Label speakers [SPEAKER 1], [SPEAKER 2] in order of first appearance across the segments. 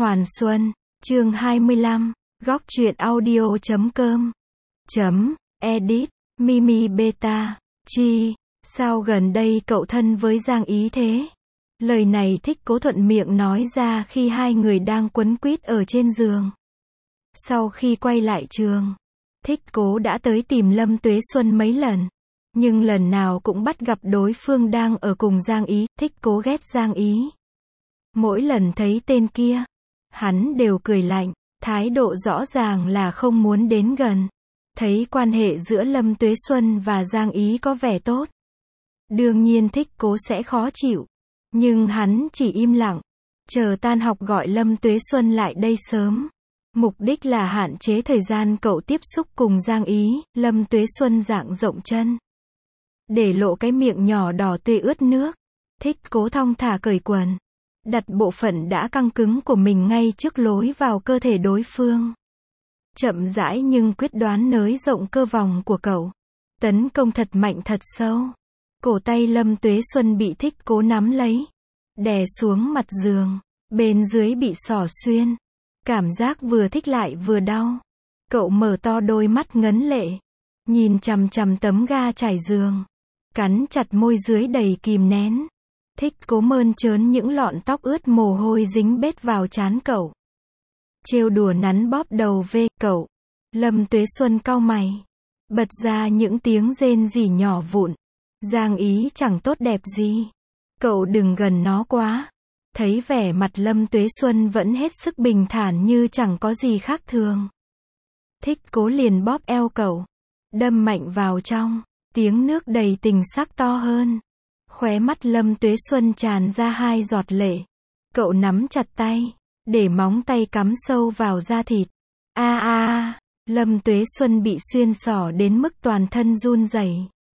[SPEAKER 1] Hoàn Xuân, chương 25, góc truyện audio.com. Edit, Mimi Beta, Chi, sao gần đây cậu thân với Giang Ý thế? Lời này Thích Cố thuận miệng nói ra khi hai người đang quấn quýt ở trên giường. Sau khi quay lại trường, Thích Cố đã tới tìm Lâm Tuế Xuân mấy lần. Nhưng lần nào cũng bắt gặp đối phương đang ở cùng Giang Ý. Thích Cố ghét Giang Ý. Mỗi lần thấy tên kia, hắn đều cười lạnh, thái độ rõ ràng là không muốn đến gần. Thấy quan hệ giữa Lâm Tuế Xuân và Giang Ý có vẻ tốt, đương nhiên Thích Cố sẽ khó chịu. Nhưng hắn chỉ im lặng, chờ tan học gọi Lâm Tuế Xuân lại đây sớm. Mục đích là hạn chế thời gian cậu tiếp xúc cùng Giang Ý. Lâm Tuế Xuân dang rộng chân, để lộ cái miệng nhỏ đỏ tươi ướt nước. Thích Cố thong thả cởi quần, đặt bộ phận đã căng cứng của mình ngay trước lối vào cơ thể đối phương. Chậm rãi nhưng quyết đoán nới rộng cơ vòng của cậu, tấn công thật mạnh thật sâu. Cổ tay Lâm Tuế Xuân bị Thích Cố nắm lấy, đè xuống mặt giường, bên dưới bị xỏ xuyên. Cảm giác vừa thích lại vừa đau. Cậu mở to đôi mắt ngấn lệ, nhìn chằm chằm tấm ga trải giường, cắn chặt môi dưới đầy kìm nén. Thích Cố mơn trớn những lọn tóc ướt mồ hôi dính bết vào trán cậu, trêu đùa nắn bóp đầu về cậu. Lâm Tuế Xuân cau mày, bật ra những tiếng rên rỉ nhỏ vụn. Giang Ý chẳng tốt đẹp gì, cậu đừng gần nó quá. Thấy vẻ mặt Lâm Tuế Xuân vẫn hết sức bình thản như chẳng có gì khác thường, Thích Cố liền bóp eo cậu, đâm mạnh vào trong. Tiếng nước đầy tình sắc to hơn. Khóe mắt Lâm Tuế Xuân tràn ra hai giọt lệ. Cậu nắm chặt tay, để móng tay cắm sâu vào da thịt. Lâm Tuế Xuân bị xuyên xỏ đến mức toàn thân run rẩy.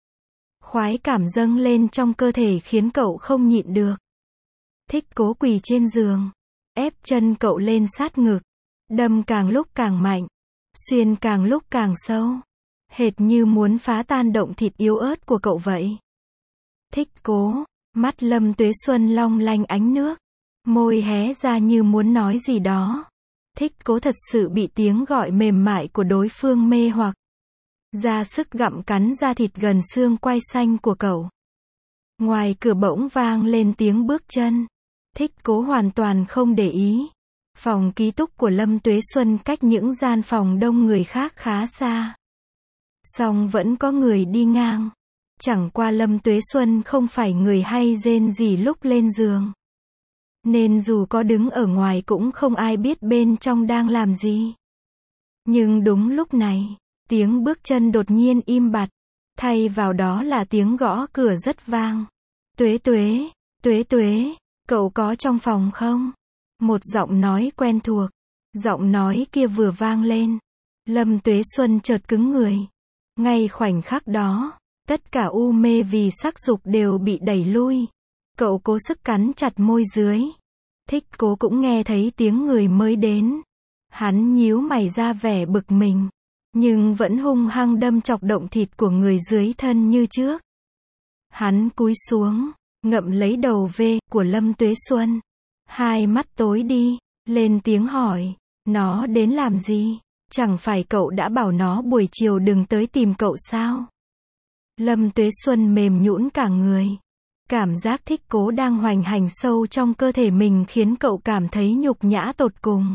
[SPEAKER 1] Khoái cảm dâng lên trong cơ thể khiến cậu không nhịn được. Thích Cố quỳ trên giường, ép chân cậu lên sát ngực, đâm càng lúc càng mạnh, xuyên càng lúc càng sâu, hệt như muốn phá tan động thịt yếu ớt của cậu vậy. Thích Cố, mắt Lâm Tuế Xuân long lanh ánh nước, môi hé ra như muốn nói gì đó. Thích Cố thật sự bị tiếng gọi mềm mại của đối phương mê hoặc, ra sức gặm cắn da thịt gần xương quai xanh của cậu. Ngoài cửa bỗng vang lên tiếng bước chân. Thích Cố hoàn toàn không để ý. Phòng ký túc của Lâm Tuế Xuân cách những gian phòng đông người khác khá xa, song vẫn có người đi ngang. Chẳng qua Lâm Tuế Xuân không phải người hay rên rỉ lúc lên giường, nên dù có đứng ở ngoài cũng không ai biết bên trong đang làm gì. Nhưng đúng lúc này, tiếng bước chân đột nhiên im bặt, thay vào đó là tiếng gõ cửa rất vang. Tuế Tuế, Tuế Tuế, cậu có trong phòng không? Một giọng nói quen thuộc. Giọng nói kia vừa vang lên, Lâm Tuế Xuân chợt cứng người. Ngay khoảnh khắc đó, tất cả u mê vì sắc dục đều bị đẩy lui. Cậu cố sức cắn chặt môi dưới. Thích Cố cũng nghe thấy tiếng người mới đến. Hắn nhíu mày ra vẻ bực mình, nhưng vẫn hung hăng đâm chọc động thịt của người dưới thân như trước. Hắn cúi xuống, ngậm lấy đầu V của Lâm Tuế Xuân. Hai mắt tối đi, lên tiếng hỏi, nó đến làm gì? Chẳng phải cậu đã bảo nó buổi chiều đừng tới tìm cậu sao? Lâm Tuế Xuân mềm nhũn cả người. Cảm giác Thích Cố đang hoành hành sâu trong cơ thể mình khiến cậu cảm thấy nhục nhã tột cùng.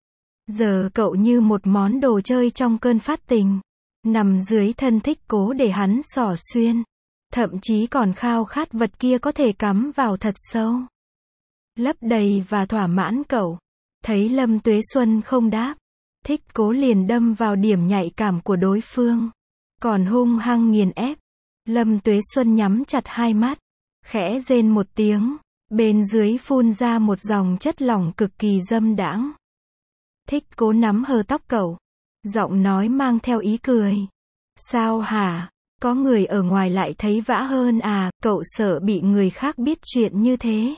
[SPEAKER 1] Giờ cậu như một món đồ chơi trong cơn phát tình, nằm dưới thân Thích Cố để hắn xỏ xuyên. Thậm chí còn khao khát vật kia có thể cắm vào thật sâu, lấp đầy và thỏa mãn cậu. Thấy Lâm Tuế Xuân không đáp, Thích Cố liền đâm vào điểm nhạy cảm của đối phương, còn hung hăng nghiền ép. Lâm Tuế Xuân nhắm chặt hai mắt, khẽ rên một tiếng, bên dưới phun ra một dòng chất lỏng cực kỳ dâm đãng. Thích Cố nắm hờ tóc cậu, giọng nói mang theo ý cười. Sao hả? Có người ở ngoài lại thấy vã hơn à? Cậu sợ bị người khác biết chuyện như thế.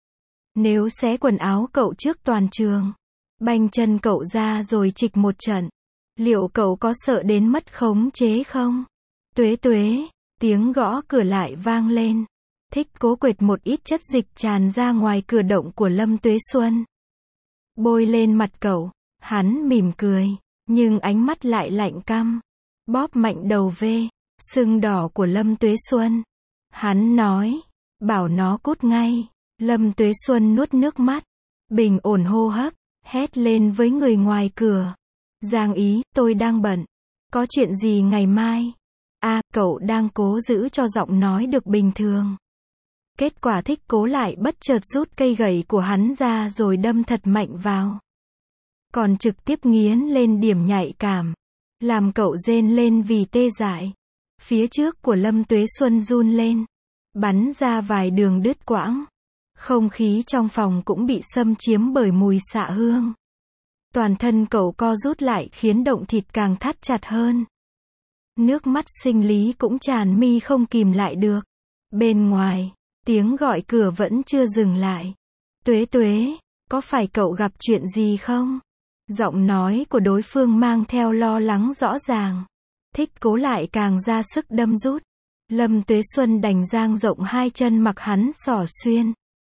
[SPEAKER 1] Nếu xé quần áo cậu trước toàn trường, banh chân cậu ra rồi trịch một trận, liệu cậu có sợ đến mất khống chế không? Tuế Tuế, tiếng gõ cửa lại vang lên. Thích Cố quệt một ít chất dịch tràn ra ngoài cửa động của Lâm Tuế Xuân. bôi lên mặt cậu. Hắn mỉm cười, nhưng ánh mắt lại lạnh căm. Bóp mạnh đầu V, sưng đỏ của Lâm Tuế Xuân. Hắn nói, bảo nó cút ngay. Lâm Tuế Xuân nuốt nước mắt, bình ổn hô hấp, hét lên với người ngoài cửa. Giang Ý, tôi đang bận. Có chuyện gì ngày mai? Cậu đang cố giữ cho giọng nói được bình thường. Kết quả Thích Cố lại bất chợt rút cây gậy của hắn ra rồi đâm thật mạnh vào. Còn trực tiếp nghiến lên điểm nhạy cảm, làm cậu rên lên vì tê dại. Phía trước của Lâm Tuế Xuân run lên, bắn ra vài đường đứt quãng. Không khí trong phòng cũng bị xâm chiếm bởi mùi xạ hương. Toàn thân cậu co rút lại khiến động thịt càng thắt chặt hơn. Nước mắt sinh lý cũng tràn mi không kìm lại được. Bên ngoài, tiếng gọi cửa vẫn chưa dừng lại. Tuế Tuế, có phải cậu gặp chuyện gì không? Giọng nói của đối phương mang theo lo lắng rõ ràng. Thích Cố lại càng ra sức đâm rút. Lâm Tuế Xuân đành dang rộng hai chân mặc hắn xỏ xuyên.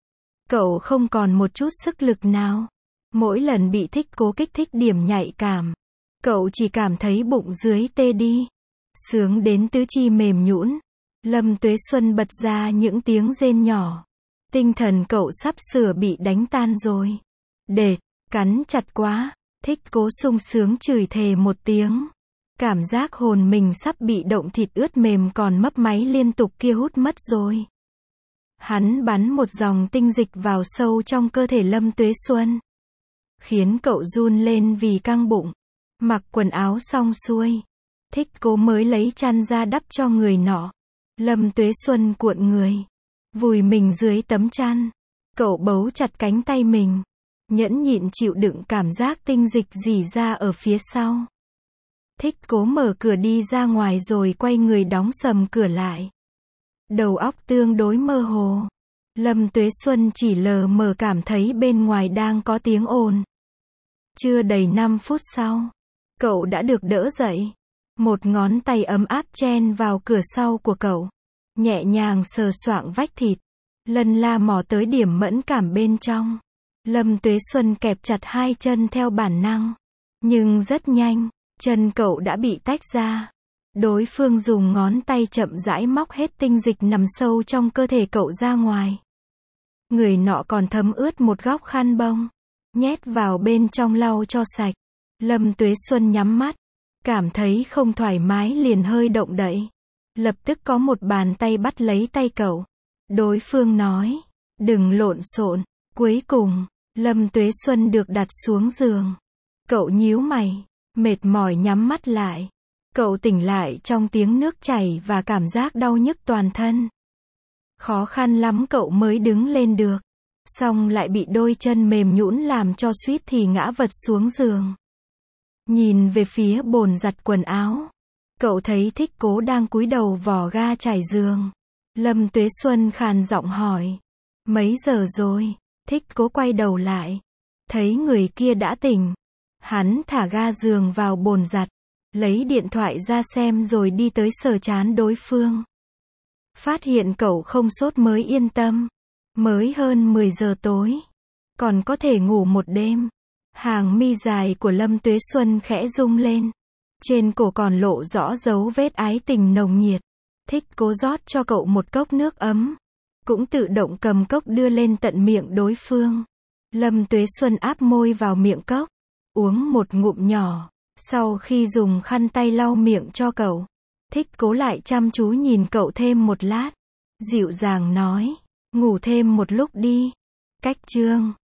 [SPEAKER 1] Cậu không còn một chút sức lực nào. Mỗi lần bị Thích Cố kích thích điểm nhạy cảm, cậu chỉ cảm thấy bụng dưới tê đi. Sướng đến tứ chi mềm nhũn. Lâm Tuế Xuân bật ra những tiếng rên nhỏ. Tinh thần cậu sắp sửa bị đánh tan rồi. Đệt, cắn chặt quá. Thích Cố sung sướng chửi thề một tiếng. Cảm giác hồn mình sắp bị động thịt ướt mềm còn mấp máy liên tục kia hút mất rồi. Hắn bắn một dòng tinh dịch vào sâu trong cơ thể Lâm Tuế Xuân, khiến cậu run lên vì căng bụng. Mặc quần áo xong xuôi, Thích Cố mới lấy chăn ra đắp cho người nọ. Lâm Tuế Xuân cuộn người, vùi mình dưới tấm chăn. Cậu bấu chặt cánh tay mình, nhẫn nhịn chịu đựng cảm giác tinh dịch rỉ ra ở phía sau. Thích Cố mở cửa đi ra ngoài rồi quay người đóng sầm cửa lại. Đầu óc tương đối mơ hồ. Lâm Tuế Xuân chỉ lờ mờ cảm thấy bên ngoài đang có tiếng ồn. Chưa đầy 5 phút sau, cậu đã được đỡ dậy. Một ngón tay ấm áp chen vào cửa sau của cậu, nhẹ nhàng sờ soạng vách thịt, lần la mò tới điểm mẫn cảm bên trong. Lâm Tuế Xuân kẹp chặt hai chân theo bản năng, nhưng rất nhanh, chân cậu đã bị tách ra. Đối phương dùng ngón tay chậm rãi móc hết tinh dịch nằm sâu trong cơ thể cậu ra ngoài. Người nọ còn thấm ướt một góc khăn bông, nhét vào bên trong lau cho sạch. Lâm Tuế Xuân nhắm mắt, cảm thấy không thoải mái liền hơi động đậy. Lập tức có một bàn tay bắt lấy tay cậu. Đối phương nói, đừng lộn xộn. Cuối cùng, Lâm Tuế Xuân được đặt xuống giường. Cậu nhíu mày, mệt mỏi nhắm mắt lại. Cậu tỉnh lại trong tiếng nước chảy và cảm giác đau nhức toàn thân. Khó khăn lắm cậu mới đứng lên được. Xong lại bị đôi chân mềm nhũn làm cho suýt thì ngã vật xuống giường. Nhìn về phía bồn giặt quần áo, cậu thấy Thích Cố đang cúi đầu vò ga trải giường. Lâm Tuế Xuân khàn giọng hỏi, mấy giờ rồi? Thích Cố quay đầu lại, thấy người kia đã tỉnh. Hắn thả ga giường vào bồn giặt, lấy điện thoại ra xem rồi đi tới sờ trán đối phương. Phát hiện cậu không sốt mới yên tâm. Mới hơn 10 giờ tối, còn có thể ngủ một đêm. Hàng mi dài của Lâm Tuế Xuân khẽ rung lên. Trên cổ còn lộ rõ dấu vết ái tình nồng nhiệt. Thích Cố rót cho cậu một cốc nước ấm, cũng tự động cầm cốc đưa lên tận miệng đối phương. Lâm Tuế Xuân áp môi vào miệng cốc, uống một ngụm nhỏ. Sau khi dùng khăn tay lau miệng cho cậu, Thích Cố lại chăm chú nhìn cậu thêm một lát. Dịu dàng nói, ngủ thêm một lúc đi. Cách chương